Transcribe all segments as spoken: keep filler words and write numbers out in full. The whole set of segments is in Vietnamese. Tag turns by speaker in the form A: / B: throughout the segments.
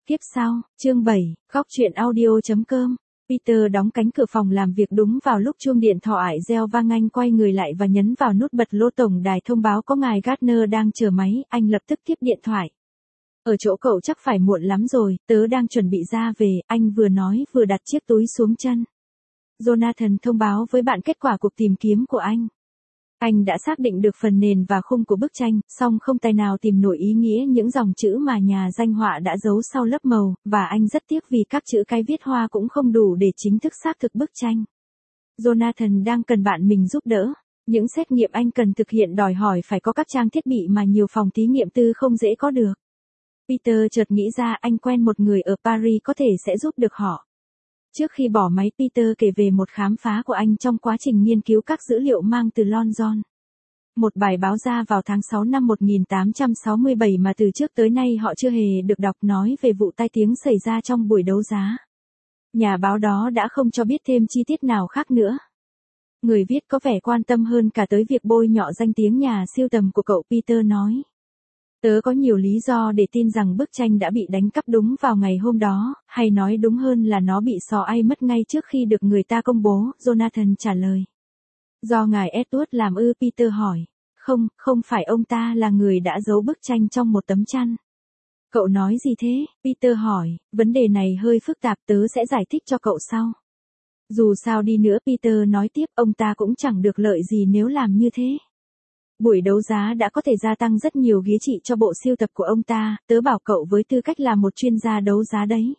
A: Tiếp sau, chương bảy, góc truyện audio.com. Peter đóng cánh cửa phòng làm việc đúng vào lúc chuông điện thoại reo vang. Anh quay người lại và nhấn vào nút bật lô tổng đài thông báo có ngài Gardner đang chờ máy. Anh lập tức tiếp điện thoại. Ở chỗ cậu chắc phải muộn lắm rồi, tớ đang chuẩn bị ra về, anh vừa nói vừa đặt chiếc túi xuống chân. Jonathan thông báo với bạn kết quả cuộc tìm kiếm của anh. Anh đã xác định được phần nền và khung của bức tranh, song không tài nào tìm nổi ý nghĩa những dòng chữ mà nhà danh họa đã giấu sau lớp màu, và anh rất tiếc vì các chữ cái viết hoa cũng không đủ để chính thức xác thực bức tranh. Jonathan đang cần bạn mình giúp đỡ. Những xét nghiệm anh cần thực hiện đòi hỏi phải có các trang thiết bị mà nhiều phòng thí nghiệm tư không dễ có được. Peter chợt nghĩ ra anh quen một người ở Paris có thể sẽ giúp được họ. Trước khi bỏ máy, Peter kể về một khám phá của anh trong quá trình nghiên cứu các dữ liệu mang từ London. Một bài báo ra vào tháng sáu năm một nghìn tám trăm sáu mươi bảy mà từ trước tới nay họ chưa hề được đọc, nói về vụ tai tiếng xảy ra trong buổi đấu giá. Nhà báo đó đã không cho biết thêm chi tiết nào khác nữa. Người viết có vẻ quan tâm hơn cả tới việc bôi nhọ danh tiếng nhà sưu tầm của cậu. Peter nói. Tớ có nhiều lý do để tin rằng bức tranh đã bị đánh cắp đúng vào ngày hôm đó, hay nói đúng hơn là nó bị xò ai mất ngay trước khi được người ta công bố, Jonathan trả lời. Do ngài Edward làm ư? Peter hỏi. Không, không phải ông ta là người đã giấu bức tranh trong một tấm chăn. Cậu nói gì thế? Peter hỏi, vấn đề này hơi phức tạp, tớ sẽ giải thích cho cậu sau. Dù sao đi nữa, Peter nói tiếp, ông ta cũng chẳng được lợi gì nếu làm như thế. Buổi đấu giá đã có thể gia tăng rất nhiều ghế trị cho bộ sưu tập của ông ta, tớ bảo cậu với tư cách là một chuyên gia đấu giá đấy.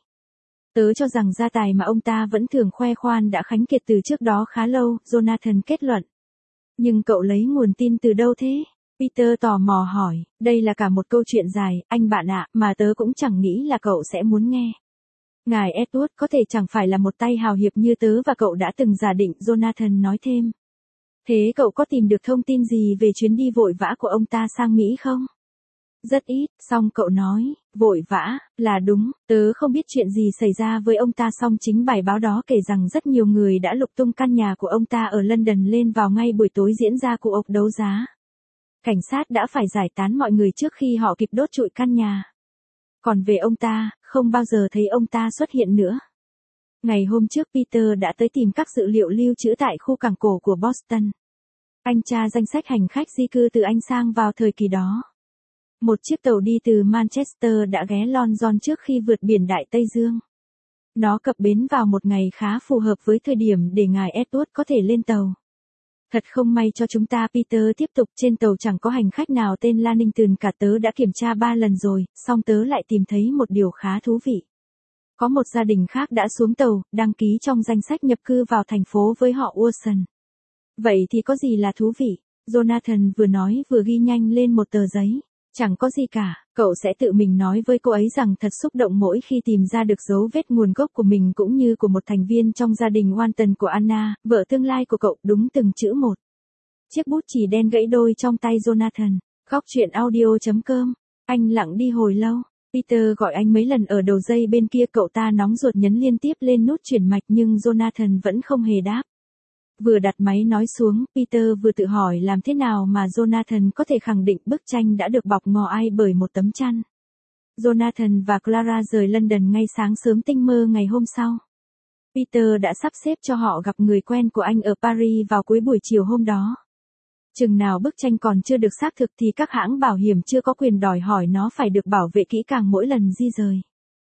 A: Tớ cho rằng gia tài mà ông ta vẫn thường khoe khoan đã khánh kiệt từ trước đó khá lâu, Jonathan kết luận. Nhưng cậu lấy nguồn tin từ đâu thế? Peter tò mò hỏi, đây là cả một câu chuyện dài, anh bạn ạ, mà tớ cũng chẳng nghĩ là cậu sẽ muốn nghe. Ngài Edward có thể chẳng phải là một tay hào hiệp như tớ và cậu đã từng giả định, Jonathan nói thêm. Thế cậu có tìm được thông tin gì về chuyến đi vội vã của ông ta sang Mỹ không? Rất ít, song cậu nói, vội vã, là đúng, tớ không biết chuyện gì xảy ra với ông ta, song chính bài báo đó kể rằng rất nhiều người đã lục tung căn nhà của ông ta ở London lên vào ngay buổi tối diễn ra cuộc đấu giá. Cảnh sát đã phải giải tán mọi người trước khi họ kịp đốt trụi căn nhà. Còn về ông ta, không bao giờ thấy ông ta xuất hiện nữa. Ngày hôm trước Peter đã tới tìm các dữ liệu lưu trữ tại khu cảng cổ của Boston. Anh tra danh sách hành khách di cư từ Anh sang vào thời kỳ đó. Một chiếc tàu đi từ Manchester đã ghé London trước khi vượt biển Đại Tây Dương. Nó cập bến vào một ngày khá phù hợp với thời điểm để ngài Edward có thể lên tàu. Thật không may cho chúng ta, Peter tiếp tục, trên tàu chẳng có hành khách nào tên Lannington cả, tớ đã kiểm tra ba lần rồi, song tớ lại tìm thấy một điều khá thú vị. Có một gia đình khác đã xuống tàu, đăng ký trong danh sách nhập cư vào thành phố với họ Wilson. Vậy thì có gì là thú vị? Jonathan vừa nói vừa ghi nhanh lên một tờ giấy. Chẳng có gì cả, cậu sẽ tự mình nói với cô ấy rằng thật xúc động mỗi khi tìm ra được dấu vết nguồn gốc của mình cũng như của một thành viên trong gia đình Walton của Anna, vợ tương lai của cậu, đúng từng chữ một. Chiếc bút chì đen gãy đôi trong tay Jonathan. Góc truyện audio.com. Anh lặng đi hồi lâu. Peter gọi anh mấy lần ở đầu dây bên kia, cậu ta nóng ruột nhấn liên tiếp lên nút chuyển mạch nhưng Jonathan vẫn không hề đáp. Vừa đặt máy nói xuống, Peter vừa tự hỏi làm thế nào mà Jonathan có thể khẳng định bức tranh đã được bọc ngò ai bởi một tấm chăn. Jonathan và Clara rời London ngay sáng sớm tinh mơ ngày hôm sau. Peter đã sắp xếp cho họ gặp người quen của anh ở Paris vào cuối buổi chiều hôm đó. Chừng nào bức tranh còn chưa được xác thực thì các hãng bảo hiểm chưa có quyền đòi hỏi nó phải được bảo vệ kỹ càng mỗi lần di rời.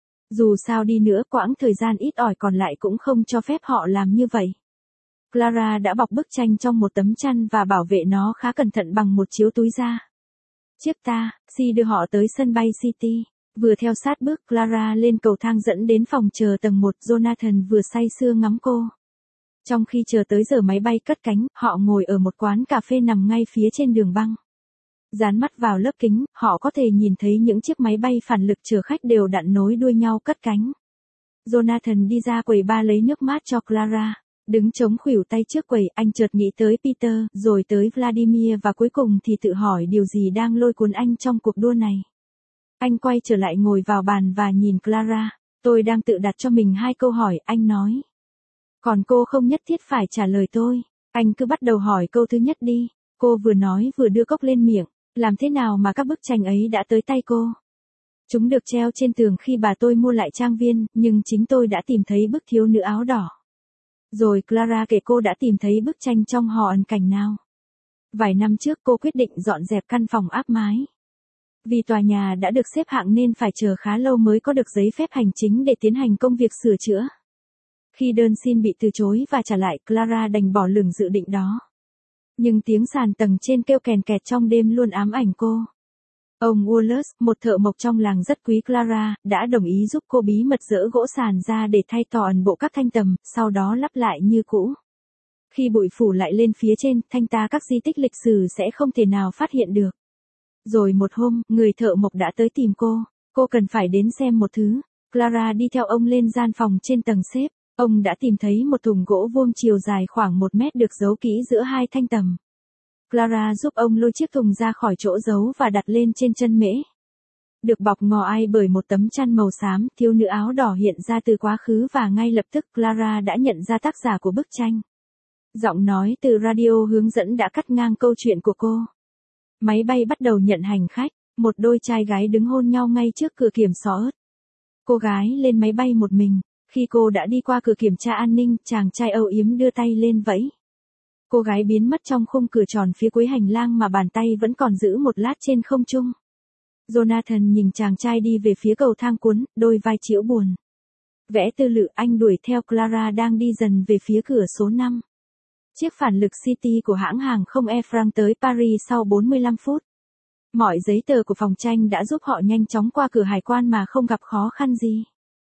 A: Dù sao đi nữa, quãng thời gian ít ỏi còn lại cũng không cho phép họ làm như vậy. Clara đã bọc bức tranh trong một tấm chăn và bảo vệ nó khá cẩn thận bằng một chiếu túi da. Chiếc taxi đưa họ tới sân bay City. Vừa theo sát bước Clara lên cầu thang dẫn đến phòng chờ tầng một, Jonathan vừa say sưa ngắm cô. Trong khi chờ tới giờ máy bay cất cánh, họ ngồi ở một quán cà phê nằm ngay phía trên đường băng. Dán mắt vào lớp kính, họ có thể nhìn thấy những chiếc máy bay phản lực chở khách đều đặn nối đuôi nhau cất cánh. Jonathan đi ra quầy bar lấy nước mát cho Clara. Đứng chống khuỷu tay trước quầy, anh chợt nghĩ tới Peter, rồi tới Vladimir và cuối cùng thì tự hỏi điều gì đang lôi cuốn anh trong cuộc đua này. Anh quay trở lại ngồi vào bàn và nhìn Clara. Tôi đang tự đặt cho mình hai câu hỏi, anh nói. Còn cô không nhất thiết phải trả lời tôi. Anh cứ bắt đầu hỏi câu thứ nhất đi. Cô vừa nói vừa đưa cốc lên miệng. Làm thế nào mà các bức tranh ấy đã tới tay cô? Chúng được treo trên tường khi bà tôi mua lại trang viên, nhưng chính tôi đã tìm thấy bức thiếu nữ áo đỏ. Rồi Clara kể cô đã tìm thấy bức tranh trong hò ẩn cảnh nào. Vài năm trước cô quyết định dọn dẹp căn phòng áp mái. Vì tòa nhà đã được xếp hạng nên phải chờ khá lâu mới có được giấy phép hành chính để tiến hành công việc sửa chữa. Khi đơn xin bị từ chối và trả lại, Clara đành bỏ lửng dự định đó. Nhưng tiếng sàn tầng trên kêu kèn kẹt trong đêm luôn ám ảnh cô. Ông Wallace, một thợ mộc trong làng rất quý Clara, đã đồng ý giúp cô bí mật dỡ gỗ sàn ra để thay toàn bộ các thanh tầm, sau đó lắp lại như cũ. Khi bụi phủ lại lên phía trên, thanh ta các di tích lịch sử sẽ không thể nào phát hiện được. Rồi một hôm, người thợ mộc đã tới tìm cô. Cô cần phải đến xem một thứ. Clara đi theo ông lên gian phòng trên tầng xếp. Ông đã tìm thấy một thùng gỗ vuông chiều dài khoảng một mét được giấu kỹ giữa hai thanh tầm. Clara giúp ông lôi chiếc thùng ra khỏi chỗ giấu và đặt lên trên chân mễ. Được bọc ngò ai bởi một tấm chăn màu xám, thiếu nữ áo đỏ hiện ra từ quá khứ và ngay lập tức Clara đã nhận ra tác giả của bức tranh. Giọng nói từ radio hướng dẫn đã cắt ngang câu chuyện của cô. Máy bay bắt đầu nhận hành khách, một đôi trai gái đứng hôn nhau ngay trước cửa kiểm soát. Cô gái lên máy bay một mình. Khi cô đã đi qua cửa kiểm tra an ninh, chàng trai âu yếm đưa tay lên vẫy. Cô gái biến mất trong khung cửa tròn phía cuối hành lang mà bàn tay vẫn còn giữ một lát trên không trung. Jonathan nhìn chàng trai đi về phía cầu thang cuốn, đôi vai chĩu buồn. Vẽ tư lự, anh đuổi theo Clara đang đi dần về phía cửa số năm. Chiếc phản lực City của hãng hàng không Air France tới Paris sau bốn mươi lăm phút. Mọi giấy tờ của phòng tranh đã giúp họ nhanh chóng qua cửa hải quan mà không gặp khó khăn gì.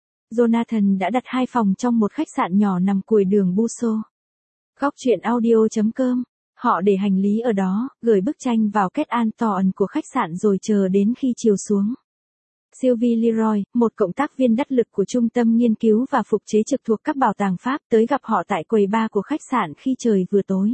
A: Jonathan đã đặt hai phòng trong một khách sạn nhỏ nằm cuối đường Busso. Góc chuyện audio chấm com. Họ để hành lý ở đó, gửi bức tranh vào két an toàn của khách sạn rồi chờ đến khi chiều xuống. Sylvie Leroy, một cộng tác viên đắc lực của Trung tâm Nghiên cứu và Phục chế trực thuộc các bảo tàng Pháp, tới gặp họ tại quầy bar của khách sạn khi trời vừa tối.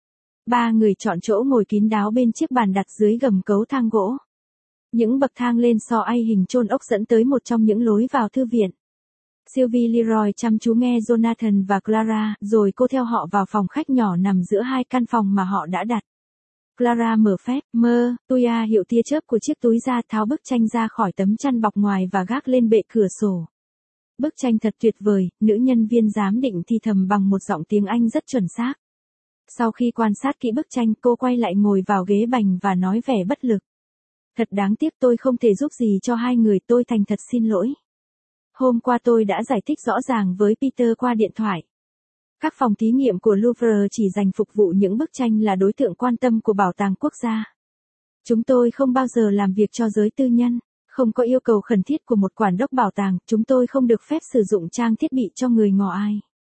A: Ba người chọn chỗ ngồi kín đáo bên chiếc bàn đặt dưới gầm cấu thang gỗ. Những bậc thang lên so ai hình chôn ốc dẫn tới một trong những lối vào thư viện. Sylvie Leroy chăm chú nghe Jonathan và Clara, rồi cô theo họ vào phòng khách nhỏ nằm giữa hai căn phòng mà họ đã đặt. Clara mở phép, mơ, tuya hiệu tia chớp của chiếc túi ra, tháo bức tranh ra khỏi tấm chăn bọc ngoài và gác lên bệ cửa sổ. Bức tranh thật tuyệt vời, nữ nhân viên giám định thì thầm bằng một giọng tiếng Anh rất chuẩn xác. Sau khi quan sát kỹ bức tranh, cô quay lại ngồi vào ghế bành và nói vẻ bất lực. Thật đáng tiếc tôi không thể giúp gì cho hai người, tôi thành thật xin lỗi. Hôm qua tôi đã giải thích rõ ràng với Peter qua điện thoại. Các phòng thí nghiệm của Louvre chỉ dành phục vụ những bức tranh là đối tượng quan tâm của Bảo tàng Quốc gia. Chúng tôi không bao giờ làm việc cho giới tư nhân, không có yêu cầu khẩn thiết của một quản đốc bảo tàng, chúng tôi không được phép sử dụng trang thiết bị cho người ngò ai.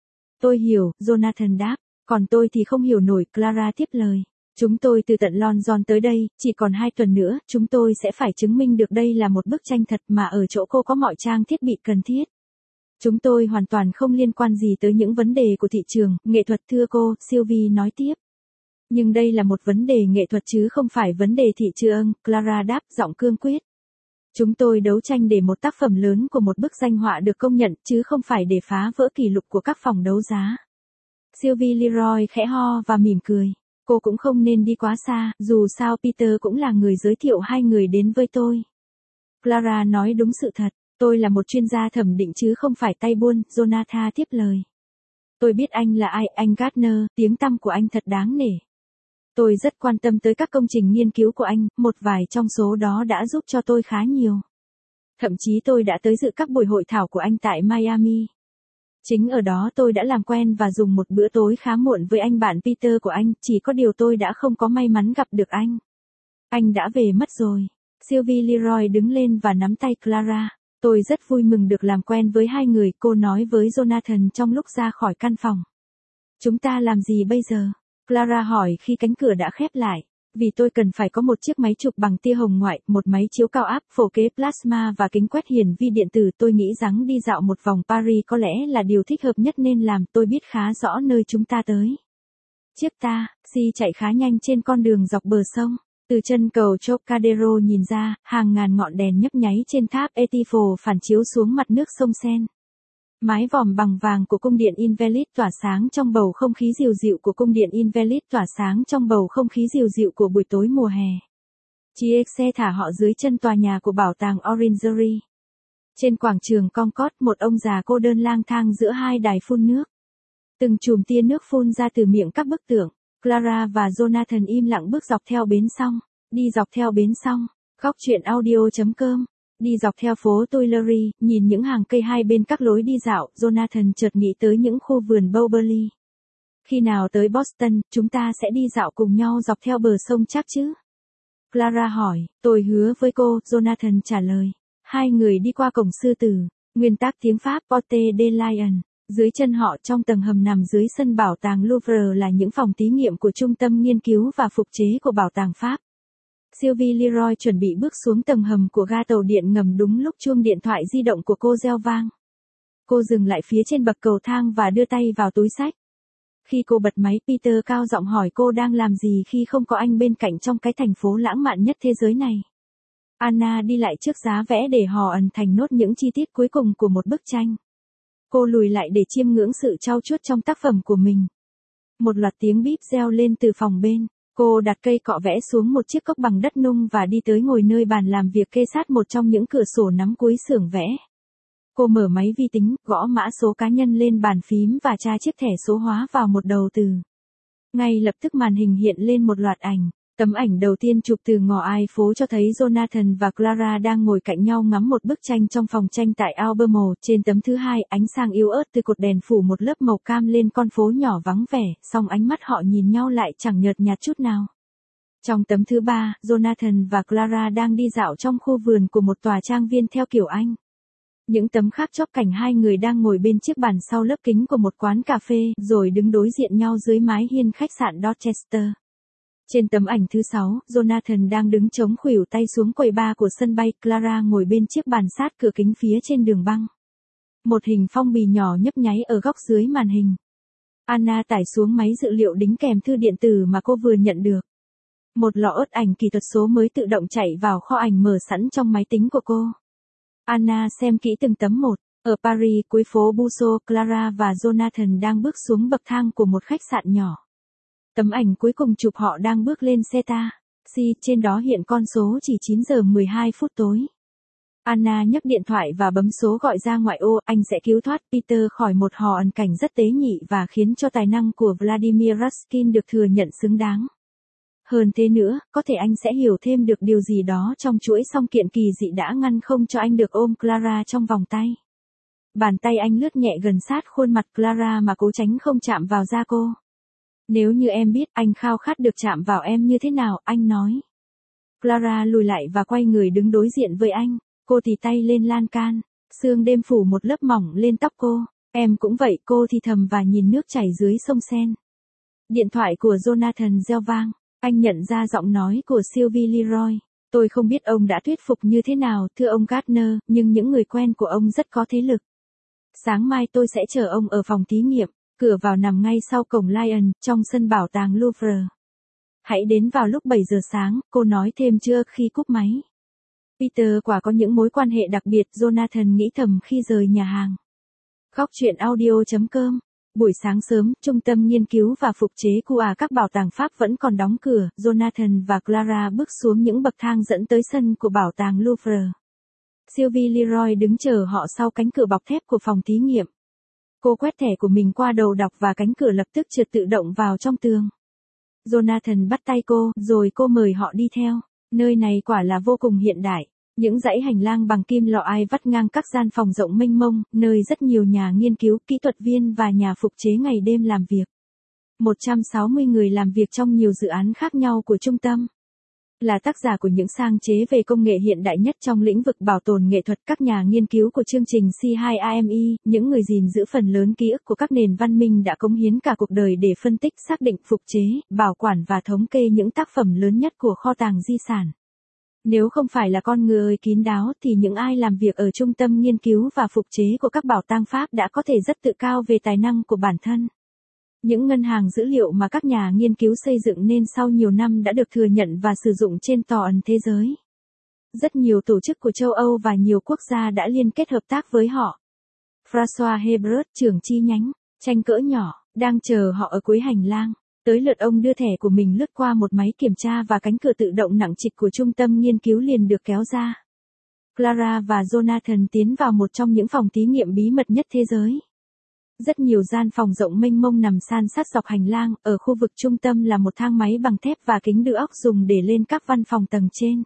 A: Tôi hiểu, Jonathan đáp, còn tôi thì không hiểu nổi, Clara tiếp lời. Chúng tôi từ tận London tới đây, chỉ còn hai tuần nữa, chúng tôi sẽ phải chứng minh được đây là một bức tranh thật mà ở chỗ cô có mọi trang thiết bị cần thiết. Chúng tôi hoàn toàn không liên quan gì tới những vấn đề của thị trường, nghệ thuật thưa cô, Sylvie nói tiếp. Nhưng đây là một vấn đề nghệ thuật chứ không phải vấn đề thị trường, Clara đáp giọng cương quyết. Chúng tôi đấu tranh để một tác phẩm lớn của một bức danh họa được công nhận, chứ không phải để phá vỡ kỷ lục của các phòng đấu giá. Sylvie Leroy khẽ ho và mỉm cười. Cô cũng không nên đi quá xa, dù sao Peter cũng là người giới thiệu hai người đến với tôi. Clara nói đúng sự thật, tôi là một chuyên gia thẩm định chứ không phải tay buôn, Jonathan tiếp lời. Tôi biết anh là ai, anh Gardner, tiếng tăm của anh thật đáng nể. Tôi rất quan tâm tới các công trình nghiên cứu của anh, một vài trong số đó đã giúp cho tôi khá nhiều. Thậm chí tôi đã tới dự các buổi hội thảo của anh tại Miami. Chính ở đó tôi đã làm quen và dùng một bữa tối khá muộn với anh bạn Peter của anh, chỉ có điều tôi đã không có may mắn gặp được anh. Anh đã về mất rồi. Sylvie Leroy đứng lên và nắm tay Clara. Tôi rất vui mừng được làm quen với hai người, cô nói với Jonathan trong lúc ra khỏi căn phòng. Chúng ta làm gì bây giờ? Clara hỏi khi cánh cửa đã khép lại. Vì tôi cần phải có một chiếc máy chụp bằng tia hồng ngoại, một máy chiếu cao áp, phổ kế plasma và kính quét hiển vi điện tử. Tôi nghĩ rằng đi dạo một vòng Paris có lẽ là điều thích hợp nhất nên làm. Tôi biết khá rõ nơi chúng ta tới. Chiếc taxi chạy khá nhanh trên con đường dọc bờ sông. Từ chân cầu Trocadero nhìn ra, hàng ngàn ngọn đèn nhấp nháy trên tháp Eiffel phản chiếu xuống mặt nước sông Seine. Mái vòm bằng vàng của cung điện Invalides tỏa sáng trong bầu không khí dịu dịu của cung điện Invalides tỏa sáng trong bầu không khí dịu dịu của buổi tối mùa hè. Chiếc xe thả họ dưới chân tòa nhà của bảo tàng Orangery. Trên quảng trường Concord, một ông già cô đơn lang thang giữa hai đài phun nước. Từng chùm tia nước phun ra từ miệng các bức tượng. Clara và Jonathan im lặng bước dọc theo bến sông. Đi dọc theo bến sông. Góc chuyện audio chấm com. Đi dọc theo phố Tuileries, nhìn những hàng cây hai bên các lối đi dạo, Jonathan chợt nghĩ tới những khu vườn Bowery. Khi nào tới Boston, chúng ta sẽ đi dạo cùng nhau dọc theo bờ sông chắc chứ? Clara hỏi. Tôi hứa với cô, Jonathan trả lời. Hai người đi qua cổng sư tử. Nguyên tác tiếng Pháp Porte de Lion. Dưới chân họ trong tầng hầm nằm dưới sân bảo tàng Louvre là những phòng thí nghiệm của Trung tâm Nghiên cứu và Phục chế của Bảo tàng Pháp. Sylvie Leroy chuẩn bị bước xuống tầng hầm của ga tàu điện ngầm đúng lúc chuông điện thoại di động của cô reo vang. Cô dừng lại phía trên bậc cầu thang và đưa tay vào túi xách. Khi cô bật máy, Peter cao giọng hỏi cô đang làm gì khi không có anh bên cạnh trong cái thành phố lãng mạn nhất thế giới này. Anna đi lại trước giá vẽ để hò ẩn thành nốt những chi tiết cuối cùng của một bức tranh. Cô lùi lại để chiêm ngưỡng sự trau chuốt trong tác phẩm của mình. Một loạt tiếng bíp reo lên từ phòng bên. Cô đặt cây cọ vẽ xuống một chiếc cốc bằng đất nung và đi tới ngồi nơi bàn làm việc kê sát một trong những cửa sổ nắm cuối xưởng vẽ. Cô mở máy vi tính, gõ mã số cá nhân lên bàn phím và tra chiếc thẻ số hóa vào một đầu từ. Ngay lập tức màn hình hiện lên một loạt ảnh. Tấm ảnh đầu tiên chụp từ ngõ ai phố cho thấy Jonathan và Clara đang ngồi cạnh nhau ngắm một bức tranh trong phòng tranh tại Albemarle. Trên tấm thứ hai, ánh sáng yếu ớt từ cột đèn phủ một lớp màu cam lên con phố nhỏ vắng vẻ, song ánh mắt họ nhìn nhau lại chẳng nhợt nhạt chút nào. Trong tấm thứ ba, Jonathan và Clara đang đi dạo trong khu vườn của một tòa trang viên theo kiểu Anh. Những tấm khác chóp cảnh hai người đang ngồi bên chiếc bàn sau lớp kính của một quán cà phê, rồi đứng đối diện nhau dưới mái hiên khách sạn Dorchester. Trên tấm ảnh thứ sáu, Jonathan đang đứng chống khuỷu tay xuống quầy bar của sân bay, Clara ngồi bên chiếc bàn sát cửa kính phía trên đường băng. Một hình phong bì nhỏ nhấp nháy ở góc dưới màn hình. Anna tải xuống máy dự liệu đính kèm thư điện tử mà cô vừa nhận được. Một lọ ớt ảnh kỹ thuật số mới tự động chạy vào kho ảnh mở sẵn trong máy tính của cô. Anna xem kỹ từng tấm một. Ở Paris, cuối phố Busso, Clara và Jonathan đang bước xuống bậc thang của một khách sạn nhỏ. Tấm ảnh cuối cùng chụp họ đang bước lên xe taxi, trên đó hiện con số chỉ chín giờ mười hai phút tối. Anna nhấc điện thoại và bấm số gọi ra ngoại ô, anh sẽ cứu thoát Peter khỏi một hò ẩn cảnh rất tế nhị và khiến cho tài năng của Vladimir Raskin được thừa nhận xứng đáng. Hơn thế nữa, có thể anh sẽ hiểu thêm được điều gì đó trong chuỗi song kiện kỳ dị đã ngăn không cho anh được ôm Clara trong vòng tay. Bàn tay anh lướt nhẹ gần sát khuôn mặt Clara mà cố tránh không chạm vào da cô. Nếu như em biết anh khao khát được chạm vào em như thế nào, anh nói. Clara lùi lại và quay người đứng đối diện với anh. Cô thì tay lên lan can. Sương đêm phủ một lớp mỏng lên tóc cô. Em cũng vậy, cô thì thầm và nhìn nước chảy dưới sông Sen. Điện thoại của Jonathan reo vang. Anh nhận ra giọng nói của Sylvie Leroy. Tôi không biết ông đã thuyết phục như thế nào, thưa ông Gardner, nhưng những người quen của ông rất có thế lực. Sáng mai tôi sẽ chờ ông ở phòng thí nghiệm. Cửa vào nằm ngay sau cổng Lion, trong sân bảo tàng Louvre. Hãy đến vào lúc bảy giờ sáng, cô nói thêm chưa khi cúp máy. Peter quả có những mối quan hệ đặc biệt, Jonathan nghĩ thầm khi rời nhà hàng. Góc chuyện audio chấm com. Buổi sáng sớm, Trung tâm Nghiên cứu và Phục chế của các bảo tàng Pháp vẫn còn đóng cửa, Jonathan và Clara bước xuống những bậc thang dẫn tới sân của bảo tàng Louvre. Sylvie Leroy đứng chờ họ sau cánh cửa bọc thép của phòng thí nghiệm. Cô quét thẻ của mình qua đầu đọc và cánh cửa lập tức trượt tự động vào trong tường. Jonathan bắt tay cô, rồi cô mời họ đi theo. Nơi này quả là vô cùng hiện đại. Những dãy hành lang bằng kim loại ai vắt ngang các gian phòng rộng mênh mông, nơi rất nhiều nhà nghiên cứu, kỹ thuật viên và nhà phục chế ngày đêm làm việc. một trăm sáu mươi người làm việc trong nhiều dự án khác nhau của trung tâm. Là tác giả của những sáng chế về công nghệ hiện đại nhất trong lĩnh vực bảo tồn nghệ thuật, các nhà nghiên cứu của chương trình C hai A M I, những người gìn giữ phần lớn ký ức của các nền văn minh đã cống hiến cả cuộc đời để phân tích, xác định, phục chế, bảo quản và thống kê những tác phẩm lớn nhất của kho tàng di sản. Nếu không phải là con người kín đáo thì những ai làm việc ở trung tâm nghiên cứu và phục chế của các bảo tàng Pháp đã có thể rất tự cao về tài năng của bản thân. Những ngân hàng dữ liệu mà các nhà nghiên cứu xây dựng nên sau nhiều năm đã được thừa nhận và sử dụng trên toàn thế giới. Rất nhiều tổ chức của châu Âu và nhiều quốc gia đã liên kết hợp tác với họ. François Hebert, trưởng chi nhánh, tranh cỡ nhỏ, đang chờ họ ở cuối hành lang. Tới lượt ông đưa thẻ của mình lướt qua một máy kiểm tra và cánh cửa tự động nặng trịch của trung tâm nghiên cứu liền được kéo ra. Clara và Jonathan tiến vào một trong những phòng thí nghiệm bí mật nhất thế giới. Rất nhiều gian phòng rộng mênh mông nằm san sát dọc hành lang, ở khu vực trung tâm là một thang máy bằng thép và kính đỡ óc dùng để lên các văn phòng tầng trên.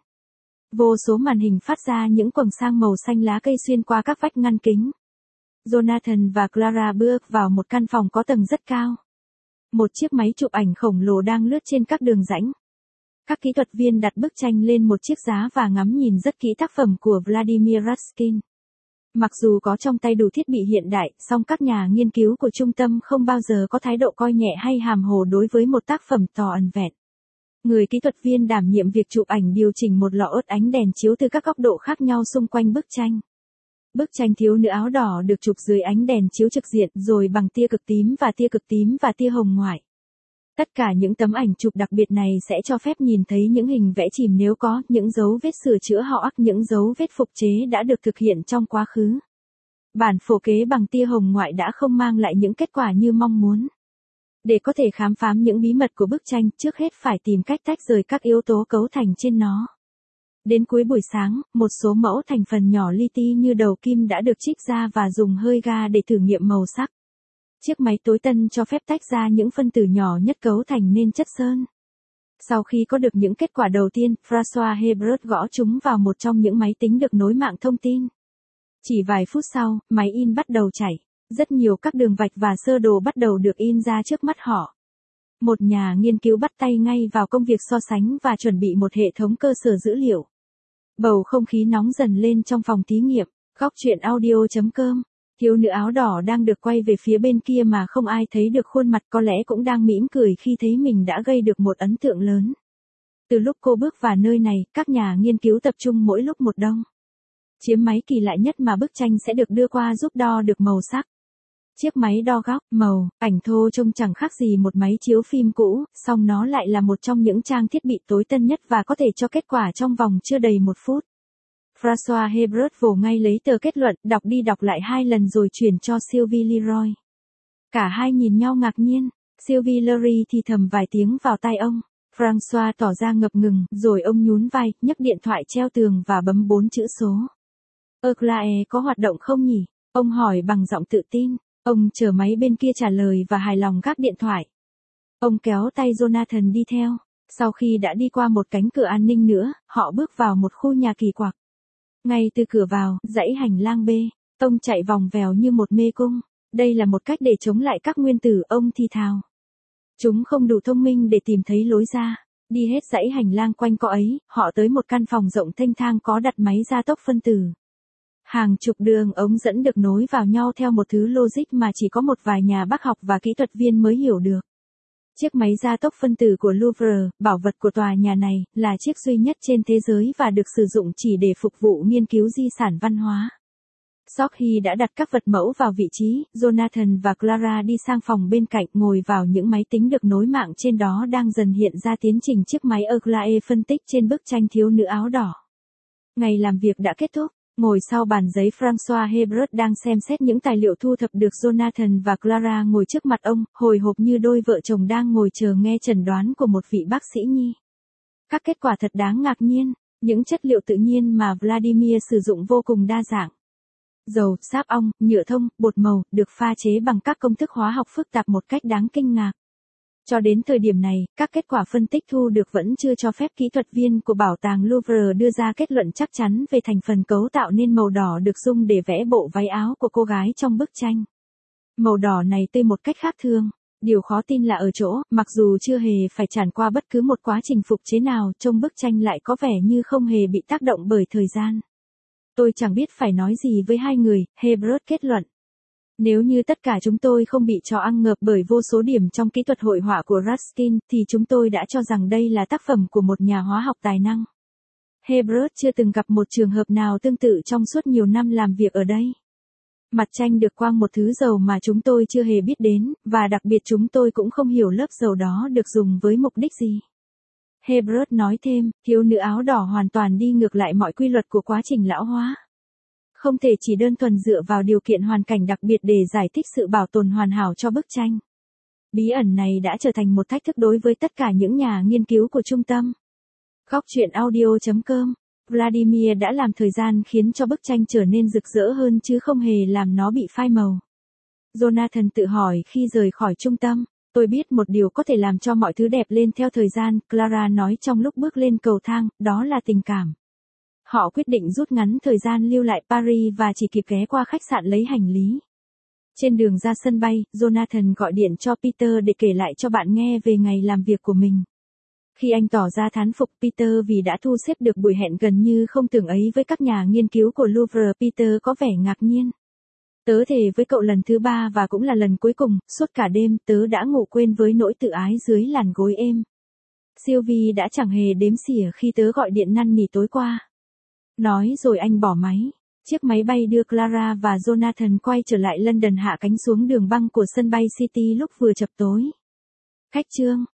A: Vô số màn hình phát ra những quầng sáng màu xanh lá cây xuyên qua các vách ngăn kính. Jonathan và Clara bước vào một căn phòng có tầng rất cao. Một chiếc máy chụp ảnh khổng lồ đang lướt trên các đường rãnh. Các kỹ thuật viên đặt bức tranh lên một chiếc giá và ngắm nhìn rất kỹ tác phẩm của Vladimir Raskin. Mặc dù có trong tay đủ thiết bị hiện đại, song các nhà nghiên cứu của trung tâm không bao giờ có thái độ coi nhẹ hay hàm hồ đối với một tác phẩm to ẩn vẹn. Người kỹ thuật viên đảm nhiệm việc chụp ảnh điều chỉnh một lọ ớt ánh đèn chiếu từ các góc độ khác nhau xung quanh bức tranh. Bức tranh thiếu nữ áo đỏ được chụp dưới ánh đèn chiếu trực diện rồi bằng tia cực tím và tia cực tím và tia hồng ngoại. Tất cả những tấm ảnh chụp đặc biệt này sẽ cho phép nhìn thấy những hình vẽ chìm nếu có, những dấu vết sửa chữa họ ắc, những dấu vết phục chế đã được thực hiện trong quá khứ. Bản phổ kế bằng tia hồng ngoại đã không mang lại những kết quả như mong muốn. Để có thể khám phá những bí mật của bức tranh, trước hết phải tìm cách tách rời các yếu tố cấu thành trên nó. Đến cuối buổi sáng, một số mẫu thành phần nhỏ li ti như đầu kim đã được trích ra và dùng hơi ga để thử nghiệm màu sắc. Chiếc máy tối tân cho phép tách ra những phân tử nhỏ nhất cấu thành nên chất sơn. Sau khi có được những kết quả đầu tiên, François Hébreux gõ chúng vào một trong những máy tính được nối mạng thông tin. Chỉ vài phút sau, máy in bắt đầu chảy. Rất nhiều các đường vạch và sơ đồ bắt đầu được in ra trước mắt họ. Một nhà nghiên cứu bắt tay ngay vào công việc so sánh và chuẩn bị một hệ thống cơ sở dữ liệu. Bầu không khí nóng dần lên trong phòng thí nghiệm. Góc truyện audio chấm com. Thiếu nữ áo đỏ đang được quay về phía bên kia mà không ai thấy được khuôn mặt, có lẽ cũng đang mỉm cười khi thấy mình đã gây được một ấn tượng lớn. Từ lúc cô bước vào nơi này, các nhà nghiên cứu tập trung mỗi lúc một đông. Chiếc máy kỳ lạ nhất mà bức tranh sẽ được đưa qua giúp đo được màu sắc. Chiếc máy đo góc, màu, ảnh thô trông chẳng khác gì một máy chiếu phim cũ, song nó lại là một trong những trang thiết bị tối tân nhất và có thể cho kết quả trong vòng chưa đầy một phút. François Hébreux vồ ngay lấy tờ kết luận, đọc đi đọc lại hai lần rồi chuyển cho Sylvie Leroy. Cả hai nhìn nhau ngạc nhiên, Sylvie Leroy thì thầm vài tiếng vào tai ông. François tỏ ra ngập ngừng, rồi ông nhún vai, nhấc điện thoại treo tường và bấm bốn chữ số. Eclair có hoạt động không nhỉ? Ông hỏi bằng giọng tự tin. Ông chờ máy bên kia trả lời và hài lòng gác điện thoại. Ông kéo tay Jonathan đi theo. Sau khi đã đi qua một cánh cửa an ninh nữa, họ bước vào một khu nhà kỳ quặc. Ngay từ cửa vào, dãy hành lang bê, tông chạy vòng vèo như một mê cung. Đây là một cách để chống lại các nguyên tử, ông thì thào. Chúng không đủ thông minh để tìm thấy lối ra. Đi hết dãy hành lang quanh co ấy, họ tới một căn phòng rộng thênh thang có đặt máy gia tốc phân tử. Hàng chục đường ống dẫn được nối vào nhau theo một thứ logic mà chỉ có một vài nhà bác học và kỹ thuật viên mới hiểu được. Chiếc máy gia tốc phân tử của Louvre, bảo vật của tòa nhà này, là chiếc duy nhất trên thế giới và được sử dụng chỉ để phục vụ nghiên cứu di sản văn hóa. Sau khi đã đặt các vật mẫu vào vị trí, Jonathan và Clara đi sang phòng bên cạnh, ngồi vào những máy tính được nối mạng trên đó đang dần hiện ra tiến trình chiếc máy Eclair phân tích trên bức tranh thiếu nữ áo đỏ. Ngày làm việc đã kết thúc. Ngồi sau bàn giấy, François Hébreux đang xem xét những tài liệu thu thập được. Jonathan và Clara ngồi trước mặt ông, hồi hộp như đôi vợ chồng đang ngồi chờ nghe chẩn đoán của một vị bác sĩ nhi. Các kết quả thật đáng ngạc nhiên, những chất liệu tự nhiên mà Vladimir sử dụng vô cùng đa dạng. Dầu, sáp ong, nhựa thông, bột màu, được pha chế bằng các công thức hóa học phức tạp một cách đáng kinh ngạc. Cho đến thời điểm này, các kết quả phân tích thu được vẫn chưa cho phép kỹ thuật viên của bảo tàng Louvre đưa ra kết luận chắc chắn về thành phần cấu tạo nên màu đỏ được dùng để vẽ bộ váy áo của cô gái trong bức tranh. Màu đỏ này tươi một cách khác thường. Điều khó tin là ở chỗ, mặc dù chưa hề phải trải qua bất cứ một quá trình phục chế nào, trông bức tranh lại có vẻ như không hề bị tác động bởi thời gian. Tôi chẳng biết phải nói gì với hai người, Hébreux kết luận. Nếu như tất cả chúng tôi không bị cho ăn ngợp bởi vô số điểm trong kỹ thuật hội họa của Raskin, thì chúng tôi đã cho rằng đây là tác phẩm của một nhà hóa học tài năng. Hébreux chưa từng gặp một trường hợp nào tương tự trong suốt nhiều năm làm việc ở đây. Mặt tranh được quang một thứ dầu mà chúng tôi chưa hề biết đến, và đặc biệt chúng tôi cũng không hiểu lớp dầu đó được dùng với mục đích gì. Hébreux nói thêm, thiếu nữ áo đỏ hoàn toàn đi ngược lại mọi quy luật của quá trình lão hóa. Không thể chỉ đơn thuần dựa vào điều kiện hoàn cảnh đặc biệt để giải thích sự bảo tồn hoàn hảo cho bức tranh. Bí ẩn này đã trở thành một thách thức đối với tất cả những nhà nghiên cứu của trung tâm. Góc truyện audio chấm com. Vladimir đã làm thời gian khiến cho bức tranh trở nên rực rỡ hơn chứ không hề làm nó bị phai màu. Jonathan tự hỏi khi rời khỏi trung tâm. Tôi biết một điều có thể làm cho mọi thứ đẹp lên theo thời gian, Clara nói trong lúc bước lên cầu thang, đó là tình cảm. Họ quyết định rút ngắn thời gian lưu lại Paris và chỉ kịp ghé qua khách sạn lấy hành lý. Trên đường ra sân bay, Jonathan gọi điện cho Peter để kể lại cho bạn nghe về ngày làm việc của mình. Khi anh tỏ ra thán phục Peter vì đã thu xếp được buổi hẹn gần như không tưởng ấy với các nhà nghiên cứu của Louvre, Peter có vẻ ngạc nhiên. Tớ thề với cậu lần thứ ba và cũng là lần cuối cùng, suốt cả đêm tớ đã ngủ quên với nỗi tự ái dưới làn gối êm. Sylvie đã chẳng hề đếm xỉa khi tớ gọi điện năn nỉ tối qua. Nói rồi anh bỏ máy. Chiếc máy bay đưa Clara và Jonathan quay trở lại London hạ cánh xuống đường băng của sân bay City lúc vừa chập tối. Khách trương